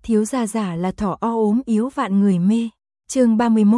thiếu gia giả là thỏ o ốm yếu vạn người mê. Chương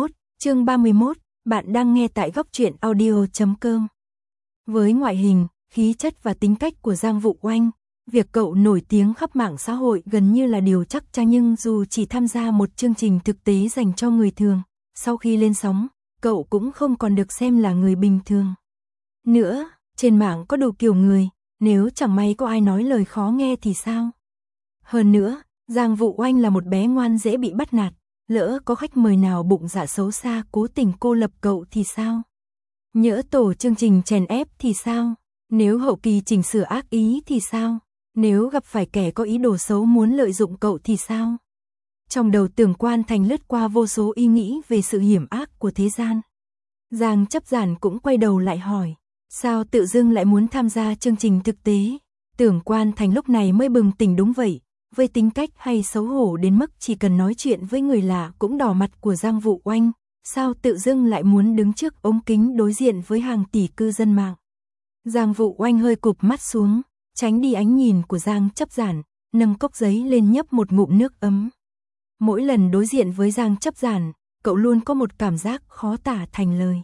31, bạn đang nghe tại góc truyện audio.com. Với ngoại hình, khí chất và tính cách của Giang Vũ Oanh, việc cậu nổi tiếng khắp mạng xã hội gần như là điều chắc chắn, nhưng dù chỉ tham gia một chương trình thực tế dành cho người thường, sau khi lên sóng, cậu cũng không còn được xem là người bình thường. Nữa, trên mạng có đủ kiểu người, nếu chẳng may có ai nói lời khó nghe thì sao? Hơn nữa, Giang Vũ Oanh là một bé ngoan dễ bị bắt nạt, lỡ có khách mời nào bụng dạ xấu xa cố tình cô lập cậu thì sao? Nhỡ tổ chương trình chèn ép thì sao? Nếu hậu kỳ chỉnh sửa ác ý thì sao? Nếu gặp phải kẻ có ý đồ xấu muốn lợi dụng cậu thì sao? Trong đầu Tưởng Quan Thành lướt qua vô số ý nghĩ về sự hiểm ác của thế gian. Giang Chấp Giản cũng quay đầu lại hỏi, sao tự dưng lại muốn tham gia chương trình thực tế? Tưởng Quan Thành lúc này mới bừng tỉnh, đúng vậy, với tính cách hay xấu hổ đến mức chỉ cần nói chuyện với người lạ cũng đỏ mặt của Giang Vũ Oanh, sao tự dưng lại muốn đứng trước ống kính đối diện với hàng tỷ cư dân mạng? Giang Vũ Oanh hơi cụp mắt xuống, tránh đi ánh nhìn của Giang Chấp Giản, nâng cốc giấy lên nhấp một ngụm nước ấm. Mỗi lần đối diện với Giang Chấp Giản, cậu luôn có một cảm giác khó tả thành lời.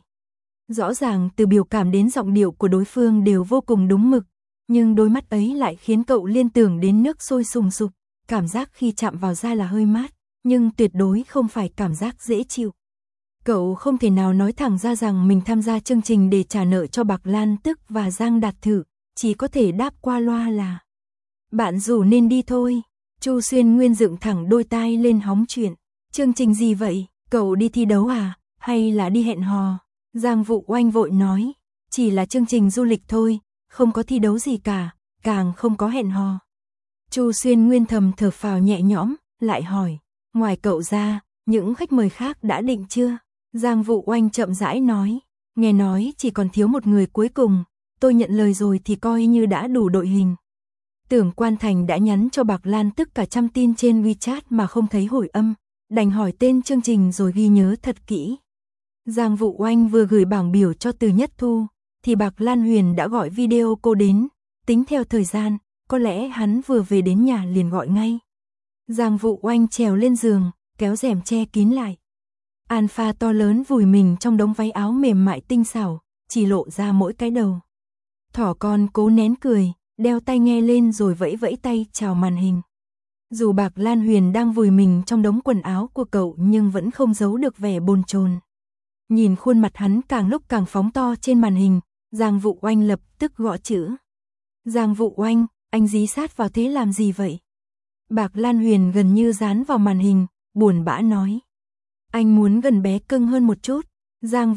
Rõ ràng từ biểu cảm đến giọng điệu của đối phương đều vô cùng đúng mực, nhưng đôi mắt ấy lại khiến cậu liên tưởng đến nước sôi sùng sục, cảm giác khi chạm vào da là hơi mát, nhưng tuyệt đối không phải cảm giác dễ chịu. Cậu không thể nào nói thẳng ra rằng mình tham gia chương trình để trả nợ cho Bạc Lan Tức và Giang Đạt Thử, chỉ có thể đáp qua loa là bạn rủ nên đi thôi. Chu Xuyên Nguyên dựng thẳng đôi tai lên hóng chuyện. Chương trình gì vậy? Cậu đi thi đấu à? Hay là đi hẹn hò? Giang Vũ Oanh vội nói, chỉ là chương trình du lịch thôi, không có thi đấu gì cả, càng không có hẹn hò. Chu Xuyên Nguyên thầm thở phào nhẹ nhõm, lại hỏi, ngoài cậu ra, những khách mời khác đã định chưa? Giang Vũ Oanh chậm rãi nói, nghe nói chỉ còn thiếu một người cuối cùng, tôi nhận lời rồi thì coi như đã đủ đội hình. Tưởng Quan Thành đã nhắn cho Bạc Lan Tức cả 100 tin trên WeChat mà không thấy hồi âm, đành hỏi tên chương trình rồi ghi nhớ thật kỹ. Giang Vũ Oanh vừa gửi bảng biểu cho Từ Nhất Thu, thì Bạc Lan Huyền đã gọi video cô đến, tính theo thời gian, có lẽ hắn vừa về đến nhà liền gọi ngay. Giang Vũ Oanh trèo lên giường, kéo rèm che kín lại. Alpha to lớn vùi mình trong đống váy áo mềm mại tinh xảo, chỉ lộ ra mỗi cái đầu. Thỏ con cố nén cười, đeo tai nghe lên rồi vẫy vẫy tay chào màn hình. Dù Bạc Lan Huyền đang vùi mình trong đống quần áo của cậu nhưng vẫn không giấu được vẻ bồn chồn. Nhìn khuôn mặt hắn càng lúc càng phóng to trên màn hình, Giang Vũ Oanh lập tức gõ chữ. Giang Vũ Oanh, anh dí sát vào thế làm gì vậy? Bạc Lan Huyền gần như dán vào màn hình, buồn bã nói. Anh muốn gần bé cưng hơn một chút. Giang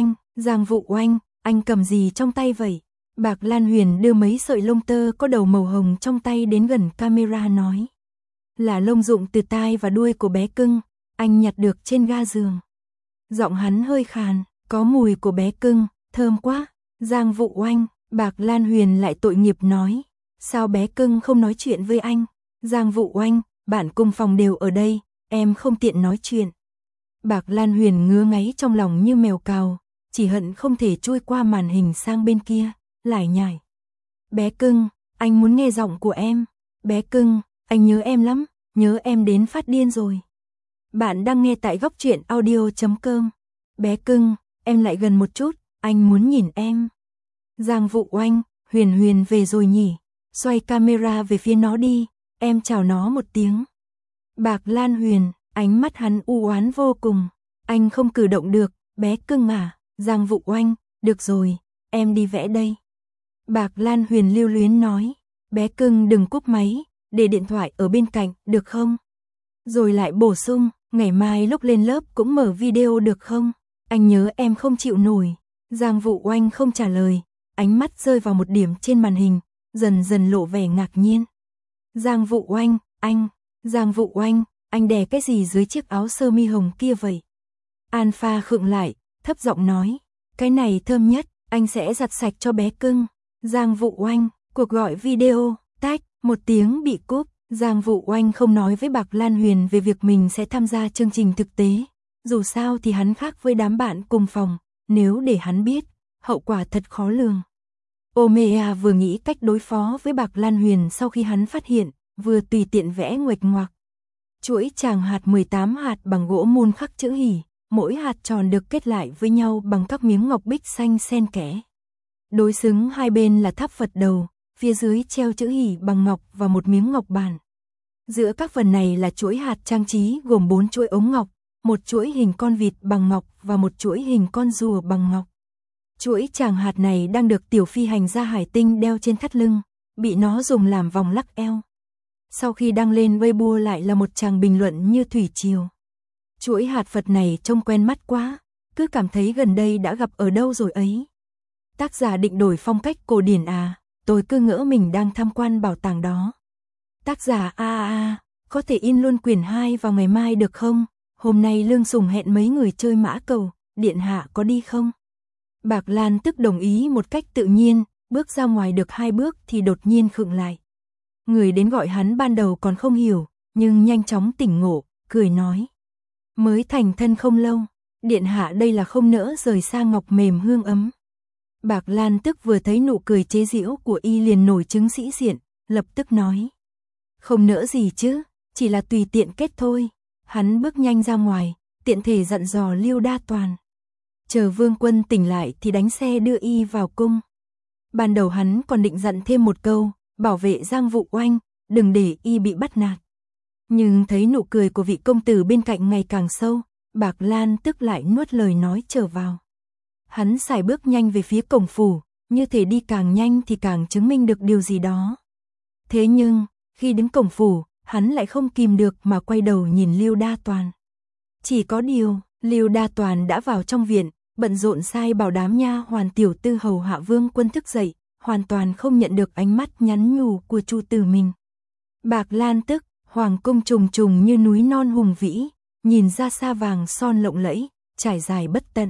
Vũ Oanh, anh cầm gì trong tay vậy? Bạc Lan Huyền đưa mấy sợi lông tơ có đầu màu hồng trong tay đến gần camera nói. Là lông rụng từ tai và đuôi của bé cưng, anh nhặt được trên ga giường. Giọng hắn hơi khàn, có mùi của bé cưng, thơm quá. Giang Vũ Oanh, Bạc Lan Huyền lại tội nghiệp nói. Sao bé cưng không nói chuyện với anh? Giang Vũ Oanh, bạn cùng phòng đều ở đây, em không tiện nói chuyện. Bạc Lan Huyền ngứa ngáy trong lòng như mèo cào, chỉ hận không thể chui qua màn hình sang bên kia, lải nhải. Bé cưng, anh muốn nghe giọng của em. Bé cưng, anh nhớ em lắm, nhớ em đến phát điên rồi. Bạn đang nghe tại góc truyện audio.com. Bé cưng, em lại gần một chút, anh muốn nhìn em. Giang Vũ Oanh, Huyền Huyền về rồi nhỉ? Xoay camera về phía nó đi, em chào nó một tiếng. Bạc Lan Huyền, ánh mắt hắn u oán vô cùng. Anh không cử động được, bé cưng à? Giang Vũ Oanh, được rồi, em đi vẽ đây. Bạc Lan Huyền lưu luyến nói, bé cưng đừng cúp máy, để điện thoại ở bên cạnh, được không? Rồi lại bổ sung, ngày mai lúc lên lớp cũng mở video được không? Anh nhớ em không chịu nổi. Giang Vũ Oanh không trả lời, ánh mắt rơi vào một điểm trên màn hình, dần dần lộ vẻ ngạc nhiên. Giang Vũ Oanh, Giang Vũ Oanh, anh đè cái gì dưới chiếc áo sơ mi hồng kia vậy? Alpha khựng lại, thấp giọng nói, cái này thơm nhất, anh sẽ giặt sạch cho bé cưng. Giang Vũ Oanh, cuộc gọi video, tách, một tiếng bị cúp. Giang Vũ Oanh không nói với Bạc Lan Huyền về việc mình sẽ tham gia chương trình thực tế. Dù sao thì hắn khác với đám bạn cùng phòng, nếu để hắn biết, hậu quả thật khó lường. Omea vừa nghĩ cách đối phó với Bạc Lan Huyền sau khi hắn phát hiện, vừa tùy tiện vẽ nguệch ngoạc. Chuỗi tràng hạt 18 hạt bằng gỗ mun khắc chữ hỷ, mỗi hạt tròn được kết lại với nhau bằng các miếng ngọc bích xanh xen kẽ. Đối xứng hai bên là tháp Phật đầu, phía dưới treo chữ hỷ bằng ngọc và một miếng ngọc bản. Giữa các phần này là chuỗi hạt trang trí gồm 4 chuỗi ống ngọc, một chuỗi hình con vịt bằng ngọc và một chuỗi hình con rùa bằng ngọc. Chuỗi tràng hạt này đang được tiểu phi hành gia Hải Tinh đeo trên thắt lưng, bị nó dùng làm vòng lắc eo. Sau khi đăng lên Weibo lại là một tràng bình luận như thủy triều. Chuỗi hạt Phật này trông quen mắt quá, cứ cảm thấy gần đây đã gặp ở đâu rồi ấy. Tác giả định đổi phong cách cổ điển à, tôi cứ ngỡ mình đang tham quan bảo tàng đó. Tác giả có thể in luôn quyển 2 vào ngày mai được không? Hôm nay Lương Sùng hẹn mấy người chơi mã cầu, điện hạ có đi không? Bạc Lan tức đồng ý một cách tự nhiên, bước ra ngoài được 2 bước thì đột nhiên khựng lại. Người đến gọi hắn ban đầu còn không hiểu, nhưng nhanh chóng tỉnh ngộ, cười nói. Mới thành thân không lâu, điện hạ đây là không nỡ rời xa ngọc mềm hương ấm. Bạc Lan tức vừa thấy nụ cười chế giễu của y liền nổi trứng sĩ diện, lập tức nói. Không nỡ gì chứ, chỉ là tùy tiện kết thôi. Hắn bước nhanh ra ngoài, tiện thể dặn dò Liêu Đa Toàn. Chờ Vương Quân tỉnh lại thì đánh xe đưa y vào cung. Ban đầu hắn còn định dặn thêm một câu, bảo vệ Giang Vũ Oanh, đừng để y bị bắt nạt. Nhưng thấy nụ cười của vị công tử bên cạnh ngày càng sâu, Bạc Lan tức lại nuốt lời nói trở vào. Hắn sải bước nhanh về phía cổng phủ, như thể đi càng nhanh thì càng chứng minh được điều gì đó. Thế nhưng, khi đến cổng phủ, hắn lại không kìm được mà quay đầu nhìn Liêu Đa Toàn. Chỉ có điều, Liêu Đa Toàn đã vào trong viện, bận rộn sai bảo đám nha hoàn tiểu tư hầu hạ Vương Quân thức dậy, hoàn toàn không nhận được ánh mắt nhắn nhủ của Chu Tử Minh. Bạc Lan tức, hoàng cung trùng trùng như núi non hùng vĩ, nhìn ra xa vàng son lộng lẫy, trải dài bất tận.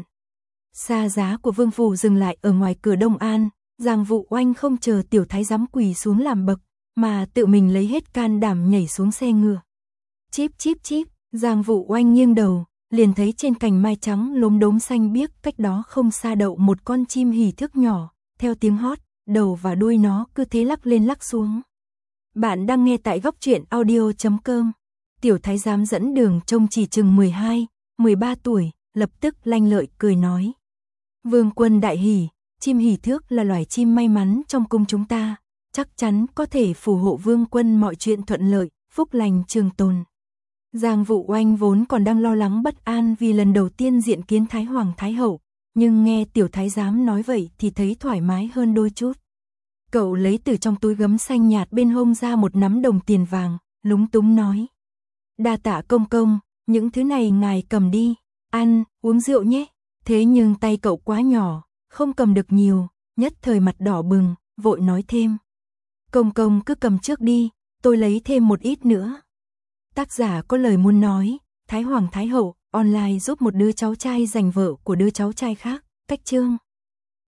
Xa giá của vương phủ dừng lại ở ngoài cửa Đông An, Giang Vũ Oanh không chờ tiểu thái giám quỳ xuống làm bậc, mà tự mình lấy hết can đảm nhảy xuống xe ngựa. Chíp chíp chíp, Giang Vũ Oanh nghiêng đầu, liền thấy trên cành mai trắng lốm đốm xanh biếc cách đó không xa đậu một con chim hỉ thước nhỏ, theo tiếng hót, đầu và đuôi nó cứ thế lắc lên lắc xuống. Bạn đang nghe tại góc truyện audio.com. Tiểu thái giám dẫn đường trông chỉ chừng 12, 13 tuổi, lập tức lanh lợi cười nói. Vương Quân đại hỉ, chim hỉ thước là loài chim may mắn trong cung chúng ta, chắc chắn có thể phù hộ Vương Quân mọi chuyện thuận lợi, phúc lành trường tồn. Giang Vũ Oanh vốn còn đang lo lắng bất an vì lần đầu tiên diện kiến Thái Hoàng Thái Hậu, nhưng nghe tiểu thái giám nói vậy thì thấy thoải mái hơn đôi chút. Cậu lấy từ trong túi gấm xanh nhạt bên hông ra một nắm đồng tiền vàng, lúng túng nói. Đa tạ công công, những thứ này ngài cầm đi, ăn, uống rượu nhé. Thế nhưng tay cậu quá nhỏ, không cầm được nhiều, nhất thời mặt đỏ bừng, vội nói thêm. Công công cứ cầm trước đi, tôi lấy thêm một ít nữa. Tác giả có lời muốn nói, Thái Hoàng Thái Hậu, online giúp một đứa cháu trai giành vợ của đứa cháu trai khác, cách chương.